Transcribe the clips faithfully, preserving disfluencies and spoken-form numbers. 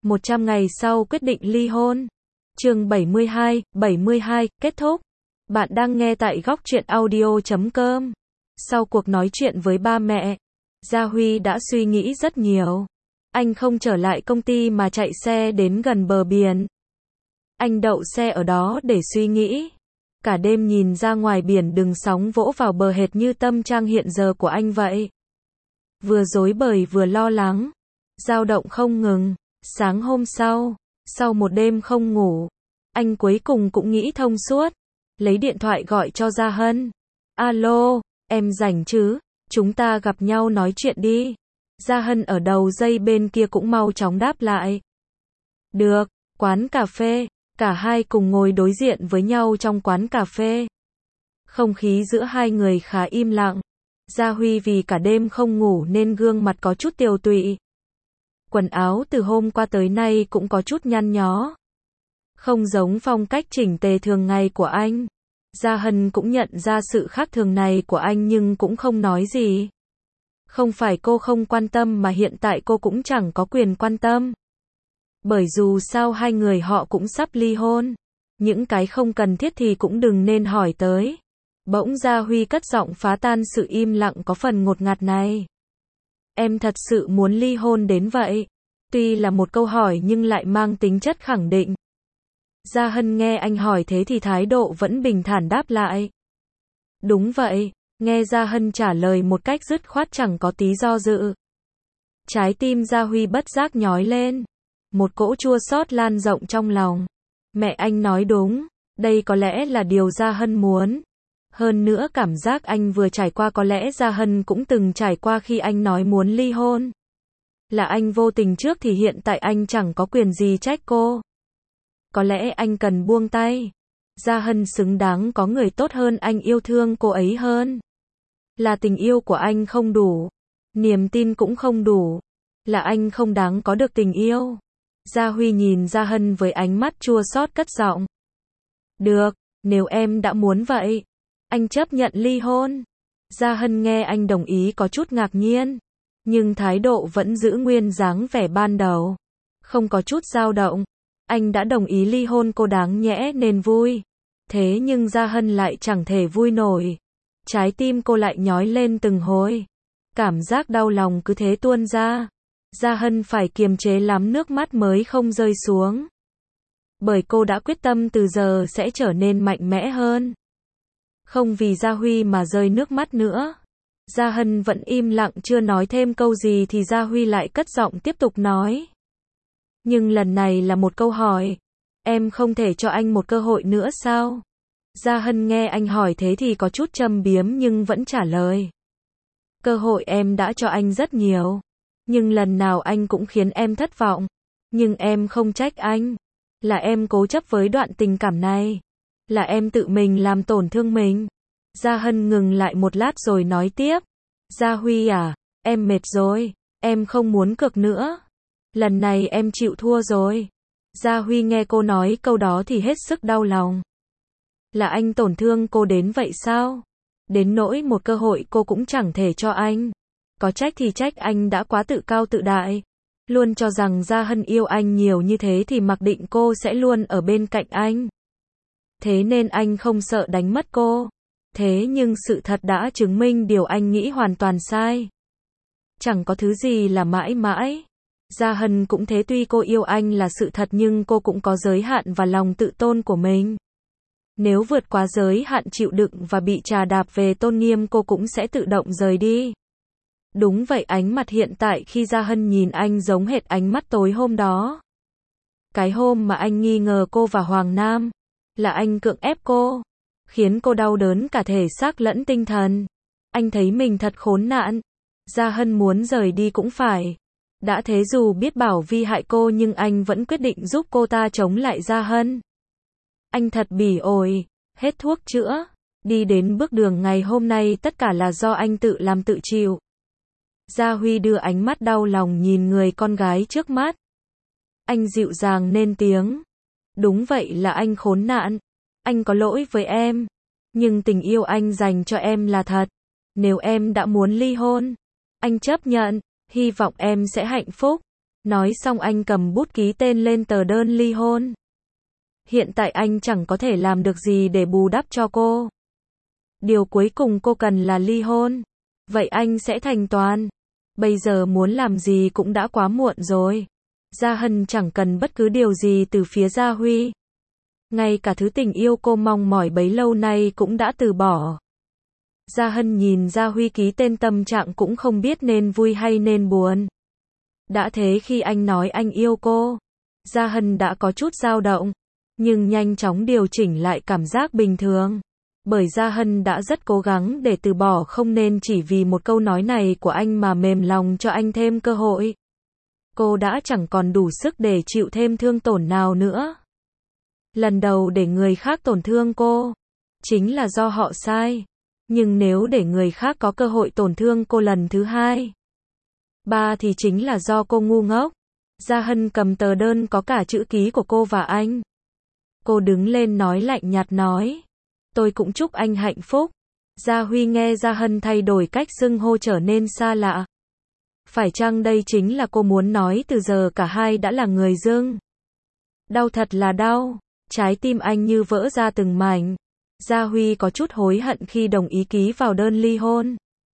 một trăm ngày sau quyết định ly hôn. Chương bảy mươi hai, bảy mươi hai, kết thúc. Bạn đang nghe tại góc truyện audio chấm com. Sau cuộc nói chuyện với ba mẹ, Gia Huy đã suy nghĩ rất nhiều. Anh không trở lại công ty mà chạy xe đến gần bờ biển. Anh đậu xe ở đó để suy nghĩ. Cả đêm nhìn ra ngoài biển, đường sóng vỗ vào bờ hệt như tâm trạng hiện giờ của anh vậy. Vừa rối bời vừa lo lắng, dao động không ngừng. Sáng hôm sau, sau một đêm không ngủ, anh cuối cùng cũng nghĩ thông suốt. Lấy điện thoại gọi cho Gia Hân. Alo, em rảnh chứ? Chúng ta gặp nhau nói chuyện đi. Gia Hân ở đầu dây bên kia cũng mau chóng đáp lại. Được, quán cà phê. Cả hai cùng ngồi đối diện với nhau trong quán cà phê. Không khí giữa hai người khá im lặng. Gia Huy vì cả đêm không ngủ nên gương mặt có chút tiều tụy. Quần áo từ hôm qua tới nay cũng có chút nhăn nhó. Không giống phong cách chỉnh tề thường ngày của anh. Gia Hân cũng nhận ra sự khác thường này của anh nhưng cũng không nói gì. Không phải cô không quan tâm mà hiện tại cô cũng chẳng có quyền quan tâm. Bởi dù sao hai người họ cũng sắp ly hôn. Những cái không cần thiết thì cũng đừng nên hỏi tới. Bỗng Gia Huy cất giọng phá tan sự im lặng có phần ngột ngạt này. Em thật sự muốn ly hôn đến vậy? Tuy là một câu hỏi nhưng lại mang tính chất khẳng định. Gia Hân nghe anh hỏi thế thì thái độ vẫn bình thản đáp lại. Đúng vậy, nghe Gia Hân trả lời một cách dứt khoát chẳng có tí do dự. Trái tim Gia Huy bất giác nhói lên. Một cỗ chua xót lan rộng trong lòng. Mẹ anh nói đúng, đây có lẽ là điều Gia Hân muốn. Hơn nữa cảm giác anh vừa trải qua có lẽ Gia Hân cũng từng trải qua khi anh nói muốn ly hôn. Là anh vô tình trước thì hiện tại anh chẳng có quyền gì trách cô. Có lẽ anh cần buông tay. Gia Hân xứng đáng có người tốt hơn anh yêu thương cô ấy hơn. Là tình yêu của anh không đủ. Niềm tin cũng không đủ. Là anh không đáng có được tình yêu. Gia Huy nhìn Gia Hân với ánh mắt chua xót cất giọng. Được, nếu em đã muốn vậy, anh chấp nhận ly hôn. Gia Hân nghe anh đồng ý có chút ngạc nhiên, nhưng thái độ vẫn giữ nguyên dáng vẻ ban đầu. Không có chút dao động. Anh đã đồng ý ly hôn cô đáng nhẽ nên vui. Thế nhưng Gia Hân lại chẳng thể vui nổi. Trái tim cô lại nhói lên từng hồi. Cảm giác đau lòng cứ thế tuôn ra. Gia Hân phải kiềm chế lắm nước mắt mới không rơi xuống. Bởi cô đã quyết tâm từ giờ sẽ trở nên mạnh mẽ hơn. Không vì Gia Huy mà rơi nước mắt nữa. Gia Hân vẫn im lặng chưa nói thêm câu gì thì Gia Huy lại cất giọng tiếp tục nói. Nhưng lần này là một câu hỏi. Em không thể cho anh một cơ hội nữa sao? Gia Hân nghe anh hỏi thế thì có chút châm biếm nhưng vẫn trả lời. Cơ hội em đã cho anh rất nhiều. Nhưng lần nào anh cũng khiến em thất vọng. Nhưng em không trách anh. Là em cố chấp với đoạn tình cảm này. Là em tự mình làm tổn thương mình. Gia Hân ngừng lại một lát rồi nói tiếp. Gia Huy à, em mệt rồi. Em không muốn cược nữa. Lần này em chịu thua rồi. Gia Huy nghe cô nói câu đó thì hết sức đau lòng. Là anh tổn thương cô đến vậy sao? Đến nỗi một cơ hội cô cũng chẳng thể cho anh. Có trách thì trách anh đã quá tự cao tự đại. Luôn cho rằng Gia Hân yêu anh nhiều như thế thì mặc định cô sẽ luôn ở bên cạnh anh. Thế nên anh không sợ đánh mất cô. Thế nhưng sự thật đã chứng minh điều anh nghĩ hoàn toàn sai. Chẳng có thứ gì là mãi mãi. Gia Hân cũng thế, tuy cô yêu anh là sự thật nhưng cô cũng có giới hạn và lòng tự tôn của mình. Nếu vượt quá giới hạn chịu đựng và bị trà đạp về tôn nghiêm cô cũng sẽ tự động rời đi. Đúng vậy, ánh mặt hiện tại khi Gia Hân nhìn anh giống hệt ánh mắt tối hôm đó. Cái hôm mà anh nghi ngờ cô và Hoàng Nam. Là anh cưỡng ép cô. Khiến cô đau đớn cả thể xác lẫn tinh thần. Anh thấy mình thật khốn nạn. Gia Hân muốn rời đi cũng phải. Đã thế dù biết Bảo Vi hại cô nhưng anh vẫn quyết định giúp cô ta chống lại Gia Hân. Anh thật bỉ ổi. Hết thuốc chữa. Đi đến bước đường ngày hôm nay tất cả là do anh tự làm tự chịu. Gia Huy đưa ánh mắt đau lòng nhìn người con gái trước mắt. Anh dịu dàng nên tiếng. Đúng vậy, là anh khốn nạn. Anh có lỗi với em. Nhưng tình yêu anh dành cho em là thật. Nếu em đã muốn ly hôn, anh chấp nhận. Hy vọng em sẽ hạnh phúc. Nói xong anh cầm bút ký tên lên tờ đơn ly hôn. Hiện tại anh chẳng có thể làm được gì để bù đắp cho cô. Điều cuối cùng cô cần là ly hôn. Vậy anh sẽ thành toàn. Bây giờ muốn làm gì cũng đã quá muộn rồi. Gia Hân chẳng cần bất cứ điều gì từ phía Gia Huy. Ngay cả thứ tình yêu cô mong mỏi bấy lâu nay cũng đã từ bỏ. Gia Hân nhìn Gia Huy ký tên, tâm trạng cũng không biết nên vui hay nên buồn. Đã thế khi anh nói anh yêu cô, Gia Hân đã có chút dao động, nhưng nhanh chóng điều chỉnh lại cảm giác bình thường. Bởi Gia Hân đã rất cố gắng để từ bỏ, không nên chỉ vì một câu nói này của anh mà mềm lòng cho anh thêm cơ hội. Cô đã chẳng còn đủ sức để chịu thêm thương tổn nào nữa. Lần đầu để người khác tổn thương cô, chính là do họ sai. Nhưng nếu để người khác có cơ hội tổn thương cô lần thứ hai, ba thì chính là do cô ngu ngốc. Gia Hân cầm tờ đơn có cả chữ ký của cô và anh. Cô đứng lên nói lạnh nhạt nói. Tôi cũng chúc anh hạnh phúc. Gia Huy nghe Gia Hân thay đổi cách xưng hô trở nên xa lạ. Phải chăng đây chính là cô muốn nói từ giờ cả hai đã là người dưng? Đau thật là đau. Trái tim anh như vỡ ra từng mảnh. Gia Huy có chút hối hận khi đồng ý ký vào đơn ly hôn.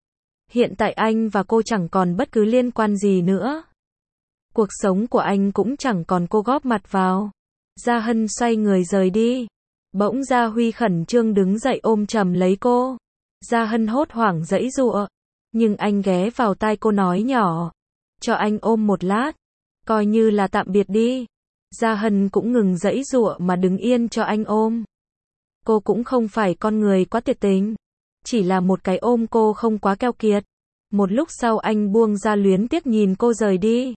Hiện tại anh và cô chẳng còn bất cứ liên quan gì nữa. Cuộc sống của anh cũng chẳng còn cô góp mặt vào. Gia Hân xoay người rời đi. Bỗng Gia Huy khẩn trương đứng dậy ôm chầm lấy cô. Gia Hân hốt hoảng giãy giụa. Nhưng anh ghé vào tai cô nói nhỏ. Cho anh ôm một lát. Coi như là tạm biệt đi. Gia Hân cũng ngừng giãy giụa mà đứng yên cho anh ôm. Cô cũng không phải con người quá tuyệt tình. Chỉ là một cái ôm cô không quá keo kiệt. Một lúc sau anh buông ra, luyến tiếc nhìn cô rời đi.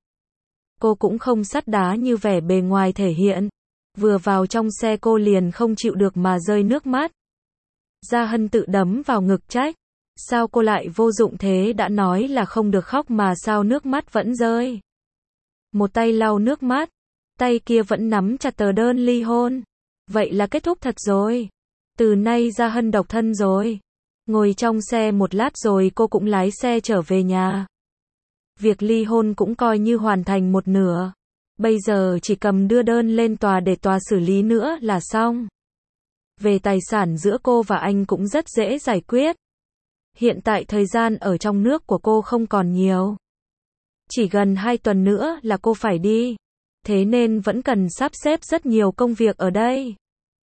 Cô cũng không sắt đá như vẻ bề ngoài thể hiện. Vừa vào trong xe cô liền không chịu được mà rơi nước mắt. Gia Hân tự đấm vào ngực trách. Sao cô lại vô dụng thế, đã nói là không được khóc mà sao nước mắt vẫn rơi. Một tay lau nước mắt, tay kia vẫn nắm chặt tờ đơn ly hôn. Vậy là kết thúc thật rồi. Từ nay Gia Hân độc thân rồi. Ngồi trong xe một lát rồi cô cũng lái xe trở về nhà. Việc ly hôn cũng coi như hoàn thành một nửa. Bây giờ chỉ cầm đưa đơn lên tòa để tòa xử lý nữa là xong. Về tài sản giữa cô và anh cũng rất dễ giải quyết. Hiện tại thời gian ở trong nước của cô không còn nhiều. Chỉ gần hai tuần nữa là cô phải đi. Thế nên vẫn cần sắp xếp rất nhiều công việc ở đây.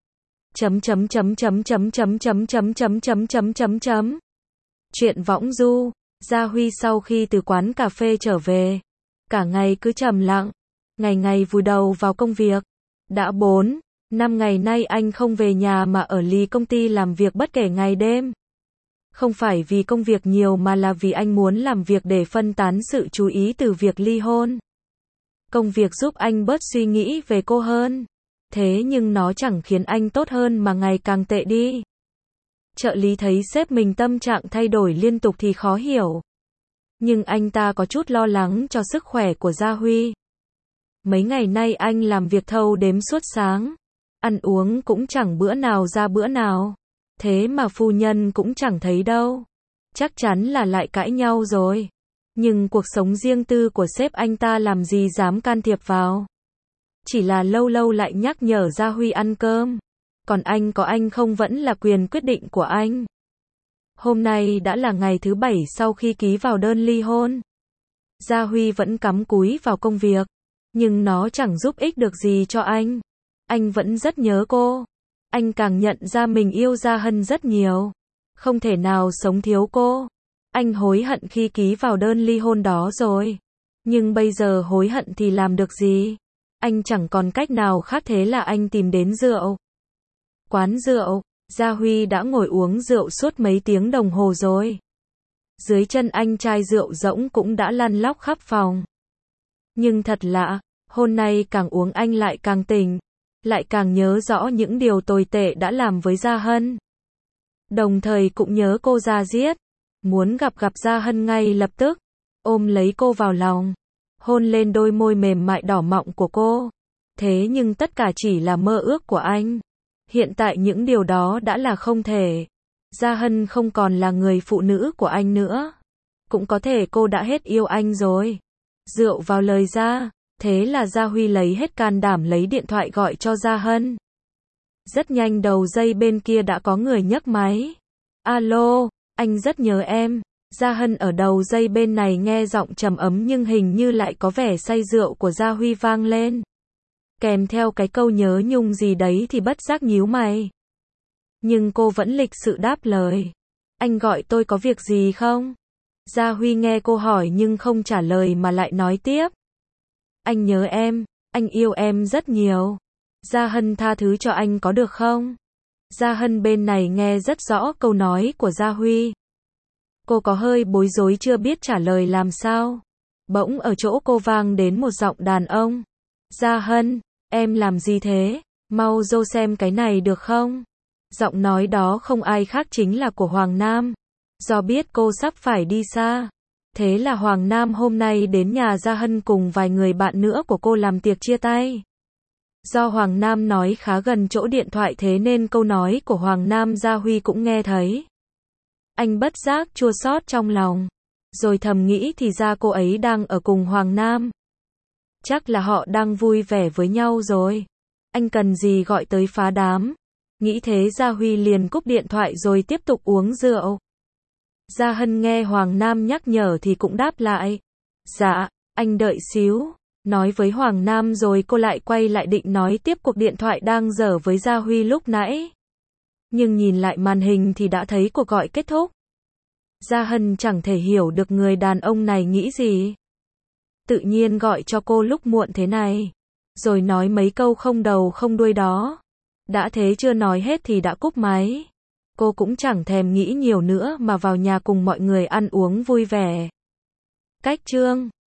Chấm chấm chấm chấm chấm chấm chấm chấm chấm chấm chấm chấm chấm. Chuyện võng du. Gia Huy sau khi từ quán cà phê trở về, cả ngày cứ trầm lặng, ngày ngày vùi đầu vào công việc. Đã bốn, năm ngày nay anh không về nhà mà ở lì công ty làm việc bất kể ngày đêm. Không phải vì công việc nhiều mà là vì anh muốn làm việc để phân tán sự chú ý từ việc ly hôn. Công việc giúp anh bớt suy nghĩ về cô hơn. Thế nhưng nó chẳng khiến anh tốt hơn mà ngày càng tệ đi. Trợ lý thấy sếp mình tâm trạng thay đổi liên tục thì khó hiểu. Nhưng anh ta có chút lo lắng cho sức khỏe của Gia Huy. Mấy ngày nay anh làm việc thâu đếm suốt sáng. Ăn uống cũng chẳng bữa nào ra bữa nào. Thế mà phu nhân cũng chẳng thấy đâu. Chắc chắn là lại cãi nhau rồi. Nhưng cuộc sống riêng tư của sếp anh ta làm gì dám can thiệp vào. Chỉ là lâu lâu lại nhắc nhở Gia Huy ăn cơm. Còn anh có anh không vẫn là quyền quyết định của anh. Hôm nay đã là ngày thứ bảy sau khi ký vào đơn ly hôn. Gia Huy vẫn cắm cúi vào công việc. Nhưng nó chẳng giúp ích được gì cho anh. Anh vẫn rất nhớ cô. Anh càng nhận ra mình yêu Gia Hân rất nhiều. Không thể nào sống thiếu cô. Anh hối hận khi ký vào đơn ly hôn đó rồi. Nhưng bây giờ hối hận thì làm được gì? Anh chẳng còn cách nào khác, thế là anh tìm đến rượu. Quán rượu, Gia Huy đã ngồi uống rượu suốt mấy tiếng đồng hồ rồi. Dưới chân anh chai rượu rỗng cũng đã lăn lóc khắp phòng. Nhưng thật lạ, hôm nay càng uống anh lại càng tỉnh, lại càng nhớ rõ những điều tồi tệ đã làm với Gia Hân. Đồng thời cũng nhớ cô ra giết, muốn gặp gặp Gia Hân ngay lập tức, ôm lấy cô vào lòng, hôn lên đôi môi mềm mại đỏ mọng của cô. Thế nhưng tất cả chỉ là mơ ước của anh. Hiện tại những điều đó đã là không thể. Gia Hân không còn là người phụ nữ của anh nữa. Cũng có thể cô đã hết yêu anh rồi. Rượu vào lời ra, Thế là Gia Huy lấy hết can đảm lấy điện thoại gọi cho Gia Hân. Rất nhanh đầu dây bên kia đã có người nhấc máy. Alo, anh rất nhớ em. Gia Hân ở đầu dây bên này nghe giọng trầm ấm nhưng hình như lại có vẻ say rượu của Gia Huy vang lên. Kèm theo cái câu nhớ nhung gì đấy thì bất giác nhíu mày. Nhưng cô vẫn lịch sự đáp lời. Anh gọi tôi có việc gì không? Gia Huy nghe cô hỏi nhưng không trả lời mà lại nói tiếp. Anh nhớ em, anh yêu em rất nhiều. Gia Hân tha thứ cho anh có được không? Gia Hân bên này nghe rất rõ câu nói của Gia Huy. Cô có hơi bối rối chưa biết trả lời làm sao. Bỗng ở chỗ cô vang đến một giọng đàn ông. Gia Hân, em làm gì thế? Mau dô xem cái này được không? Giọng nói đó không ai khác chính là của Hoàng Nam. Do biết cô sắp phải đi xa. Thế là Hoàng Nam hôm nay đến nhà Gia Hân cùng vài người bạn nữa của cô làm tiệc chia tay. Do Hoàng Nam nói khá gần chỗ điện thoại thế nên câu nói của Hoàng Nam Gia Huy cũng nghe thấy. Anh bất giác chua xót trong lòng. Rồi thầm nghĩ thì ra cô ấy đang ở cùng Hoàng Nam. Chắc là họ đang vui vẻ với nhau rồi. Anh cần gì gọi tới phá đám. Nghĩ thế Gia Huy liền cúp điện thoại rồi tiếp tục uống rượu. Gia Hân nghe Hoàng Nam nhắc nhở thì cũng đáp lại. Dạ, anh đợi xíu. Nói với Hoàng Nam rồi cô lại quay lại định nói tiếp cuộc điện thoại đang dở với Gia Huy lúc nãy. Nhưng nhìn lại màn hình thì đã thấy cuộc gọi kết thúc. Gia Hân chẳng thể hiểu được người đàn ông này nghĩ gì. Tự nhiên gọi cho cô lúc muộn thế này. Rồi nói mấy câu không đầu không đuôi đó. Đã thế chưa nói hết thì đã cúp máy. Cô cũng chẳng thèm nghĩ nhiều nữa mà vào nhà cùng mọi người ăn uống vui vẻ. Cách chương